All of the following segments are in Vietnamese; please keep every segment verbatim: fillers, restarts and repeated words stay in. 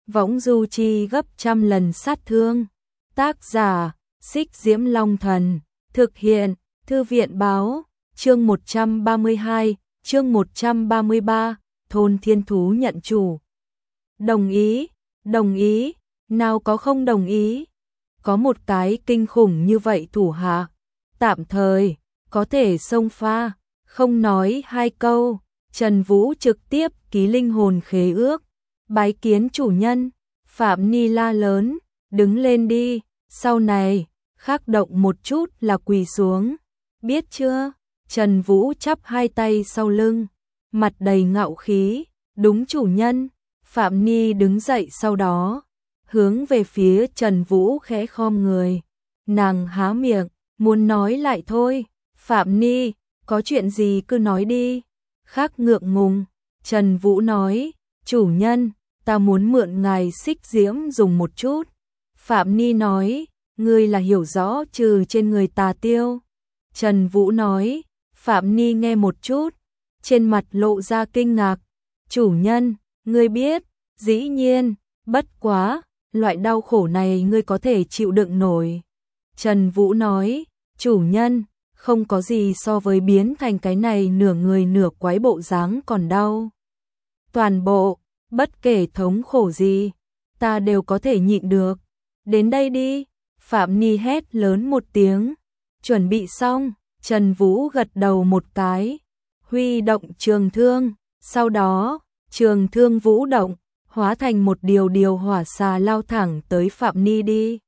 võng du chi gấp trăm lần sát thương. Tác giả, Xích Diễm Long Thần. Thực hiện, Thư viện báo. Chương một trăm ba mươi hai, chương một trăm ba mươi ba, thôn thiên thú nhận chủ. Đồng ý, đồng ý, nào có không đồng ý. Có một cái kinh khủng như vậy thủ hạ, tạm thời, có thể xông pha, không nói hai câu, Trần Vũ trực tiếp ký linh hồn khế ước, bái kiến chủ nhân. Phạm Ni la lớn, đứng lên đi, sau này, khắc động một chút là quỳ xuống, biết chưa? Trần Vũ chắp hai tay sau lưng, mặt đầy ngạo khí, đúng chủ nhân. Phạm Ni đứng dậy sau đó, hướng về phía Trần Vũ khẽ khom người. Nàng há miệng, muốn nói lại thôi. Phạm Ni, có chuyện gì cứ nói đi. Khác ngượng ngùng, Trần Vũ nói, chủ nhân, ta muốn mượn ngài Xích Diễm dùng một chút. Phạm Ni nói, ngươi là hiểu rõ trừ trên người Tà Tiêu. Trần Vũ nói, Phạm Ni nghe một chút, trên mặt lộ ra kinh ngạc. Chủ nhân, ngươi biết, dĩ nhiên, bất quá, loại đau khổ này ngươi có thể chịu đựng nổi. Trần Vũ nói, chủ nhân, không có gì so với biến thành cái này nửa người nửa quái bộ dáng còn đau. Toàn bộ, bất kể thống khổ gì, ta đều có thể nhịn được. Đến đây đi, Phạm Ni hét lớn một tiếng. Chuẩn bị xong, Trần Vũ gật đầu một cái, huy động trường thương, sau đó, trường thương vũ động, hóa thành một điều điều hỏa xà lao thẳng tới Phạm Ni đi.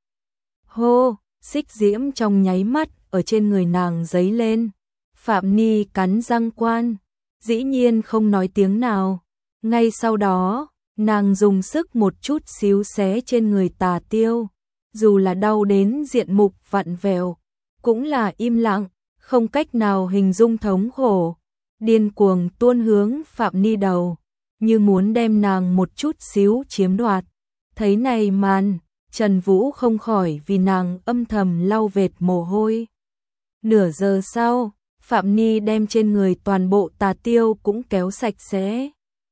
Hô, xích diễm trong nháy mắt ở trên người nàng giấy lên. Phạm Ni cắn răng quan, dĩ nhiên không nói tiếng nào. Ngay sau đó, nàng dùng sức một chút xíu xé trên người Tà Tiêu, dù là đau đến diện mục vặn vẹo, cũng là im lặng, không cách nào hình dung thống khổ, điên cuồng tuôn hướng Phạm Ni đầu, như muốn đem nàng một chút xíu chiếm đoạt. Thấy này màn, Trần Vũ không khỏi vì nàng âm thầm lau vệt mồ hôi. Nửa giờ sau, Phạm Ni đem trên người toàn bộ Tà Tiêu cũng kéo sạch sẽ.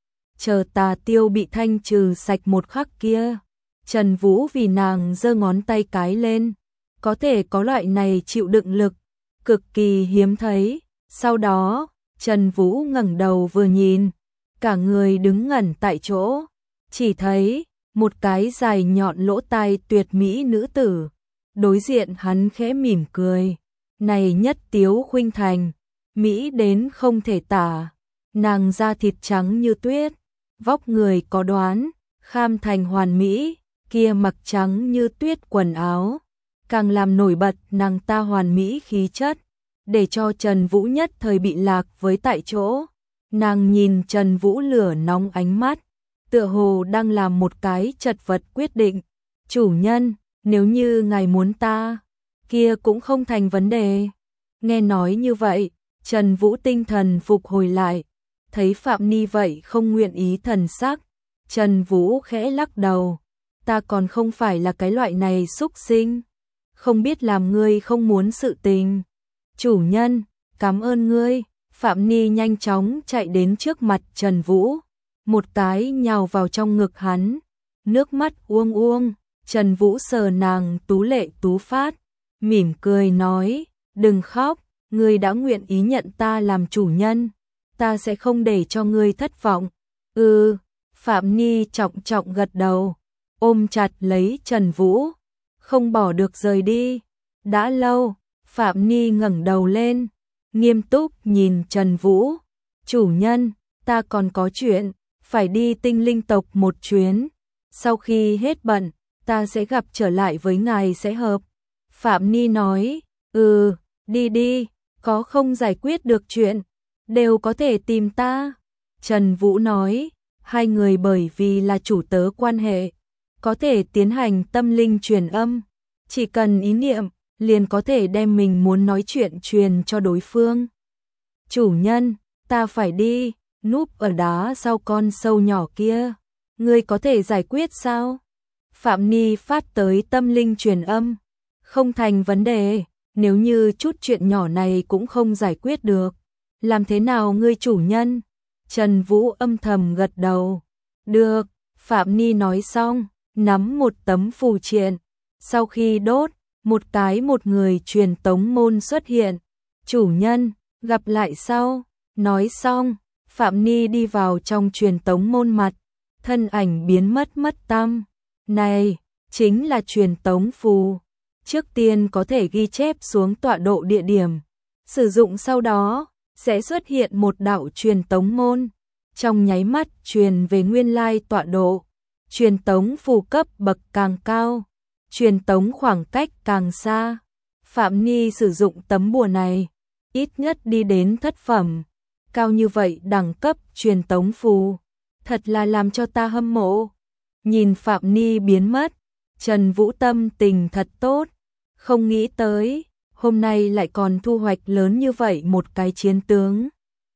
Chờ Tà Tiêu bị thanh trừ sạch một khắc kia, Trần Vũ vì nàng giơ ngón tay cái lên, có thể có loại này chịu đựng lực, cực kỳ hiếm thấy. Sau đó, Trần Vũ ngẩng đầu vừa nhìn, cả người đứng ngẩn tại chỗ, chỉ thấy một cái dài nhọn lỗ tai tuyệt mỹ nữ tử. Đối diện hắn khẽ mỉm cười, này nhất tiếu khuynh thành, mỹ đến không thể tả. Nàng da thịt trắng như tuyết, vóc người có đoán, kham thành hoàn mỹ, kia mặc trắng như tuyết quần áo, càng làm nổi bật nàng ta hoàn mỹ khí chất, để cho Trần Vũ nhất thời bị lạc với tại chỗ. Nàng nhìn Trần Vũ lửa nóng ánh mắt, tựa hồ đang làm một cái chật vật quyết định. Chủ nhân, nếu như ngài muốn ta, kia cũng không thành vấn đề. Nghe nói như vậy, Trần Vũ tinh thần phục hồi lại, thấy Phạm Ni vậy không nguyện ý thần sắc, Trần Vũ khẽ lắc đầu, ta còn không phải là cái loại này xúc sinh, không biết làm ngươi không muốn sự tình. Chủ nhân, cảm ơn ngươi. Phạm Ni nhanh chóng chạy đến trước mặt Trần Vũ, một cái nhào vào trong ngực hắn, nước mắt uông uông. Trần Vũ sờ nàng tú lệ tú phát, mỉm cười nói, đừng khóc, ngươi đã nguyện ý nhận ta làm chủ nhân, ta sẽ không để cho ngươi thất vọng. Ừ, Phạm Ni trọng trọng gật đầu, ôm chặt lấy Trần Vũ, không bỏ được rời đi. Đã lâu, Phạm Ni ngẩng đầu lên, nghiêm túc nhìn Trần Vũ. Chủ nhân, ta còn có chuyện, phải đi tinh linh tộc một chuyến. Sau khi hết bận, ta sẽ gặp trở lại với ngài sẽ hợp. Phạm Ni nói, ừ, đi đi, có không giải quyết được chuyện, đều có thể tìm ta. Trần Vũ nói, hai người bởi vì là chủ tớ quan hệ, có thể tiến hành tâm linh truyền âm, chỉ cần ý niệm, liền có thể đem mình muốn nói chuyện truyền cho đối phương. Chủ nhân, ta phải đi, núp ở đá sau con sâu nhỏ kia, ngươi có thể giải quyết sao? Phạm Ni phát tới tâm linh truyền âm, không thành vấn đề, nếu như chút chuyện nhỏ này cũng không giải quyết được, làm thế nào ngươi chủ nhân? Trần Vũ âm thầm gật đầu, được. Phạm Ni nói xong, nắm một tấm phù triện. Sau khi đốt, một cái một người truyền tống môn xuất hiện. Chủ nhân, gặp lại sau. Nói xong, Phạm Ni đi vào trong truyền tống môn mặt. Thân ảnh biến mất mất tăm. Này, chính là truyền tống phù. Trước tiên có thể ghi chép xuống tọa độ địa điểm. Sử dụng sau đó, sẽ xuất hiện một đạo truyền tống môn. Trong nháy mắt truyền về nguyên lai tọa độ. Truyền tống phù cấp bậc càng cao, truyền tống khoảng cách càng xa. Phạm Ni sử dụng tấm bùa này, ít nhất đi đến thất phẩm. Cao như vậy đẳng cấp truyền tống phù, thật là làm cho ta hâm mộ. Nhìn Phạm Ni biến mất, Trần Vũ tâm tình thật tốt, không nghĩ tới, hôm nay lại còn thu hoạch lớn như vậy một cái chiến tướng.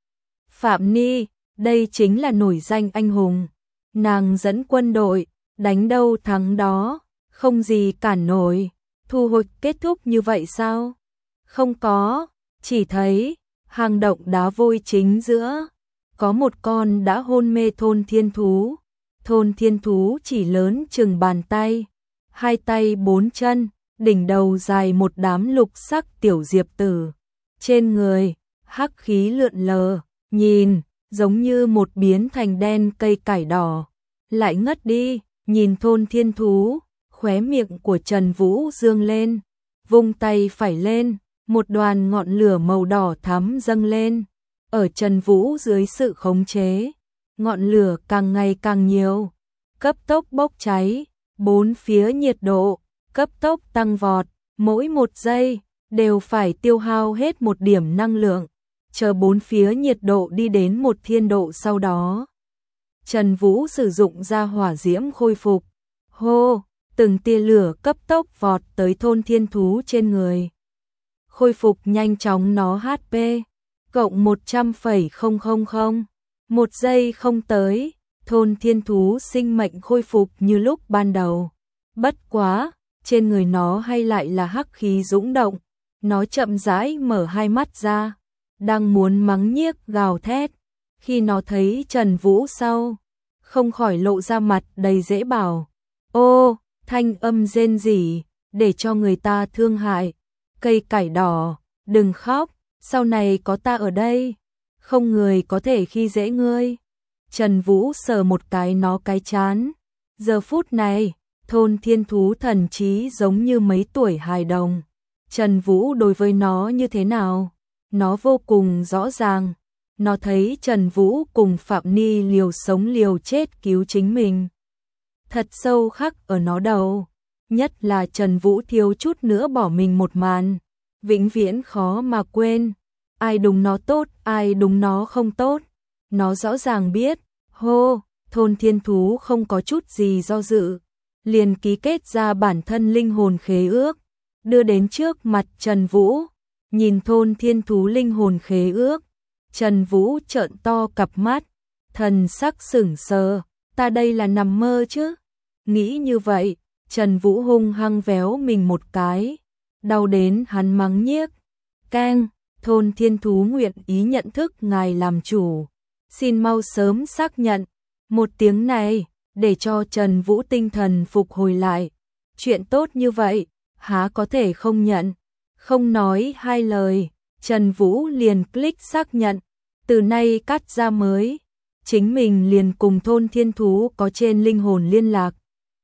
Phạm Ni, đây chính là nổi danh anh hùng. Nàng dẫn quân đội, đánh đâu thắng đó, không gì cản nổi. Thu hoạch kết thúc như vậy sao? Không có, chỉ thấy hang động đá vôi chính giữa có một con đã hôn mê thôn thiên thú. Thôn thiên thú chỉ lớn chừng bàn tay, hai tay bốn chân, đỉnh đầu dài một đám lục sắc tiểu diệp tử. Trên người, hắc khí lượn lờ, nhìn giống như một biến thành đen cây cải đỏ. Lại ngất đi, nhìn thôn thiên thú, khóe miệng của Trần Vũ dương lên, vung tay phải lên, một đoàn ngọn lửa màu đỏ thắm dâng lên. Ở Trần Vũ dưới sự khống chế, ngọn lửa càng ngày càng nhiều, cấp tốc bốc cháy, bốn phía nhiệt độ cấp tốc tăng vọt, mỗi một giây đều phải tiêu hao hết một điểm năng lượng. Chờ bốn phía nhiệt độ đi đến một thiên độ sau đó, Trần Vũ sử dụng ra hỏa diễm khôi phục. Hô, từng tia lửa cấp tốc vọt tới thôn thiên thú trên người. Khôi phục nhanh chóng nó hát pê cộng một trăm phẩy không không không. Một giây không tới, thôn thiên thú sinh mệnh khôi phục như lúc ban đầu. Bất quá, trên người nó hay lại là hắc khí dũng động. Nó chậm rãi mở hai mắt ra, đang muốn mắng nhiếc gào thét. Khi nó thấy Trần Vũ sau, không khỏi lộ ra mặt đầy dễ bảo. Ô, thanh âm rên rỉ, để cho người ta thương hại. Cây cải đỏ, đừng khóc, sau này có ta ở đây, không người có thể khi dễ ngươi. Trần Vũ sờ một cái nó cái chán. Giờ phút này, thôn thiên thú thần trí giống như mấy tuổi hài đồng. Trần Vũ đối với nó như thế nào? Nó vô cùng rõ ràng. Nó thấy Trần Vũ cùng Phạm Ni liều sống liều chết cứu chính mình. Thật sâu khắc ở nó đầu. Nhất là Trần Vũ thiếu chút nữa bỏ mình một màn. Vĩnh viễn khó mà quên. Ai đúng nó tốt, ai đúng nó không tốt. Nó rõ ràng biết. Hô, thôn thiên thú không có chút gì do dự. Liền ký kết ra bản thân linh hồn khế ước. Đưa đến trước mặt Trần Vũ. Nhìn thôn thiên thú linh hồn khế ước. Trần Vũ trợn to cặp mắt. Thần sắc sững sờ. Ta đây là nằm mơ chứ? Nghĩ như vậy, Trần Vũ hung hăng véo mình một cái. Đau đến hắn mắng nhiếc. Keng, thôn thiên thú nguyện ý nhận thức ngài làm chủ. Xin mau sớm xác nhận. Một tiếng này, để cho Trần Vũ tinh thần phục hồi lại. Chuyện tốt như vậy, há có thể không nhận. Không nói hai lời, Trần Vũ liền click xác nhận. Từ nay cắt ra mới, chính mình liền cùng thôn thiên thú có trên linh hồn liên lạc.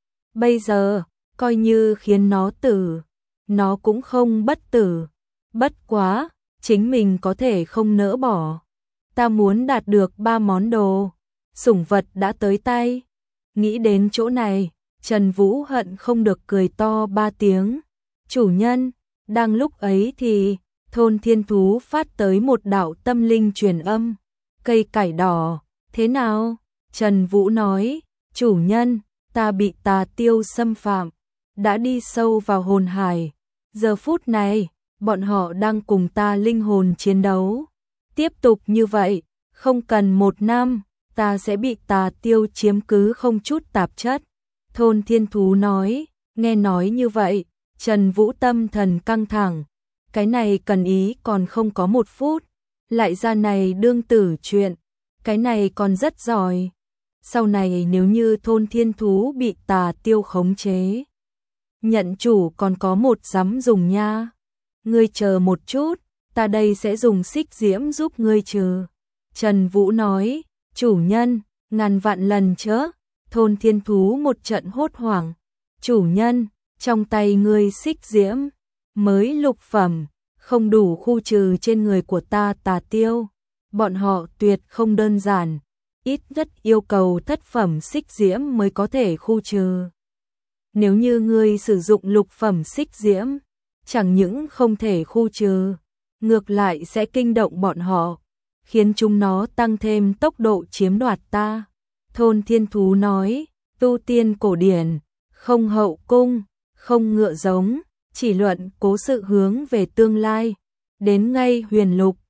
Bây giờ, coi như khiến nó tử, nó cũng không bất tử. Bất quá, chính mình có thể không nỡ bỏ. Ta muốn đạt được ba món đồ, sủng vật đã tới tay. Nghĩ đến chỗ này, Trần Vũ hận không được cười to ba tiếng. Chủ nhân, đang lúc ấy thì thôn thiên thú phát tới một đạo tâm linh truyền âm. Cây cải đỏ, thế nào? Trần Vũ nói, chủ nhân, ta bị tà tiêu xâm phạm, đã đi sâu vào hồn hải. Giờ phút này, bọn họ đang cùng ta linh hồn chiến đấu. Tiếp tục như vậy, không cần một năm, ta sẽ bị tà tiêu chiếm cứ không chút tạp chất. Thôn thiên thú nói, nghe nói như vậy, Trần Vũ tâm thần căng thẳng. Cái này cần ý còn không có một phút, lại ra này đương tử chuyện. Cái này còn rất giỏi. Sau này nếu như thôn thiên thú bị tà tiêu khống chế, nhận chủ còn có một dám dùng nha. Ngươi chờ một chút, ta đây sẽ dùng xích diễm giúp ngươi trừ. Trần Vũ nói, chủ nhân, ngàn vạn lần chớ. Thôn thiên thú một trận hốt hoảng. Chủ nhân, trong tay ngươi xích diễm, mới lục phẩm, không đủ khu trừ trên người của ta tà tiêu. Bọn họ tuyệt không đơn giản, ít nhất yêu cầu thất phẩm xích diễm mới có thể khu trừ. Nếu như ngươi sử dụng lục phẩm xích diễm, chẳng những không thể khu trừ, ngược lại sẽ kinh động bọn họ, khiến chúng nó tăng thêm tốc độ chiếm đoạt ta. Thôn thiên thú nói, tu tiên cổ điển, không hậu cung, không ngựa giống, chỉ luận cố sự hướng về tương lai. Đến ngay huyền lục,